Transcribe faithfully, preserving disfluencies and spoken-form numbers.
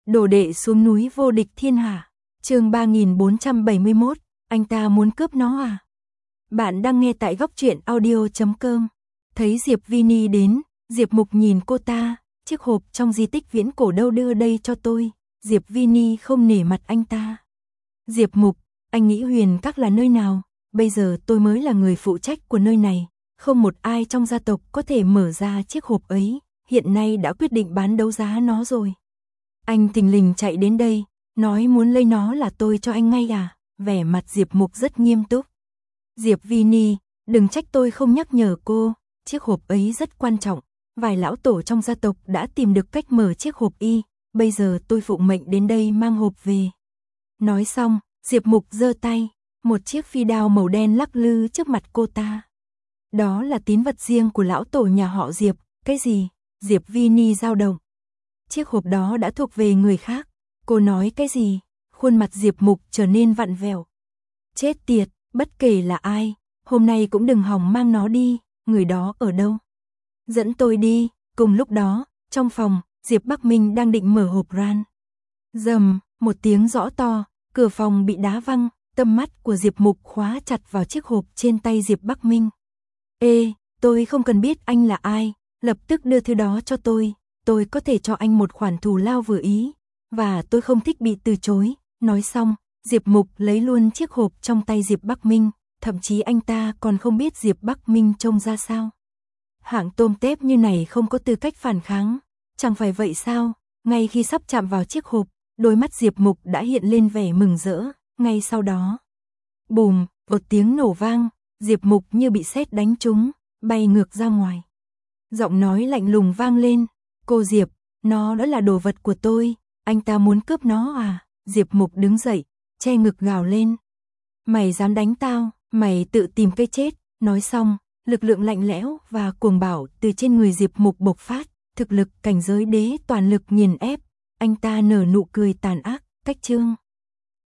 Đồ đệ xuống núi vô địch thiên hạ. Chương ba nghìn bốn trăm bảy mươi mốt, anh ta muốn cướp nó à? Bạn đang nghe tại góc truyện audio chấm com. Thấy Diệp Vini đến, Diệp Mục nhìn cô ta, chiếc hộp trong di tích viễn cổ đâu đưa đây cho tôi. Diệp Vini không nể mặt anh ta. Diệp Mục, anh nghĩ Huyền Các là nơi nào? Bây giờ tôi mới là người phụ trách của nơi này, không một ai trong gia tộc có thể mở ra chiếc hộp ấy, hiện nay đã quyết định bán đấu giá nó rồi. Anh thình lình chạy đến đây, nói muốn lấy nó là tôi cho anh ngay à? Vẻ mặt Diệp Mục rất nghiêm túc. Diệp Vini, đừng trách tôi không nhắc nhở cô, chiếc hộp ấy rất quan trọng, vài lão tổ trong gia tộc đã tìm được cách mở chiếc hộp y, bây giờ tôi phụng mệnh đến đây mang hộp về. Nói xong, Diệp Mục giơ tay, một chiếc phi đao màu đen lắc lư trước mặt cô ta. Đó là tín vật riêng của lão tổ nhà họ Diệp. Cái gì? Diệp Vini dao động. Chiếc hộp đó đã thuộc về người khác. Cô nói cái gì? Khuôn mặt Diệp Mục trở nên vặn vẹo. Chết tiệt, bất kể là ai, hôm nay cũng đừng hòng mang nó đi. Người đó ở đâu? Dẫn tôi đi. Cùng lúc đó, trong phòng, Diệp Bắc Minh đang định mở hộp ran. Rầm, một tiếng rõ to, cửa phòng bị đá văng, tầm mắt của Diệp Mục khóa chặt vào chiếc hộp trên tay Diệp Bắc Minh. Ê, tôi không cần biết anh là ai, lập tức đưa thứ đó cho tôi, tôi có thể cho anh một khoản thù lao vừa ý, và tôi không thích bị từ chối. Nói xong, Diệp Mục lấy luôn chiếc hộp trong tay Diệp Bắc Minh, thậm chí anh ta còn không biết Diệp Bắc Minh trông ra sao. Hạng tôm tép như này không có tư cách phản kháng, chẳng phải vậy sao? Ngay khi sắp chạm vào chiếc hộp, đôi mắt Diệp Mục đã hiện lên vẻ mừng rỡ, ngay sau đó. Bùm, một tiếng nổ vang, Diệp Mục như bị sét đánh trúng, bay ngược ra ngoài. Giọng nói lạnh lùng vang lên, cô Diệp, nó đã là đồ vật của tôi, anh ta muốn cướp nó à? Diệp Mục đứng dậy, che ngực gào lên. Mày dám đánh tao, mày tự tìm cái chết. Nói xong, lực lượng lạnh lẽo và cuồng bạo từ trên người Diệp Mục bộc phát, thực lực cảnh giới đế toàn lực nghiền ép, anh ta nở nụ cười tàn ác, cách chương.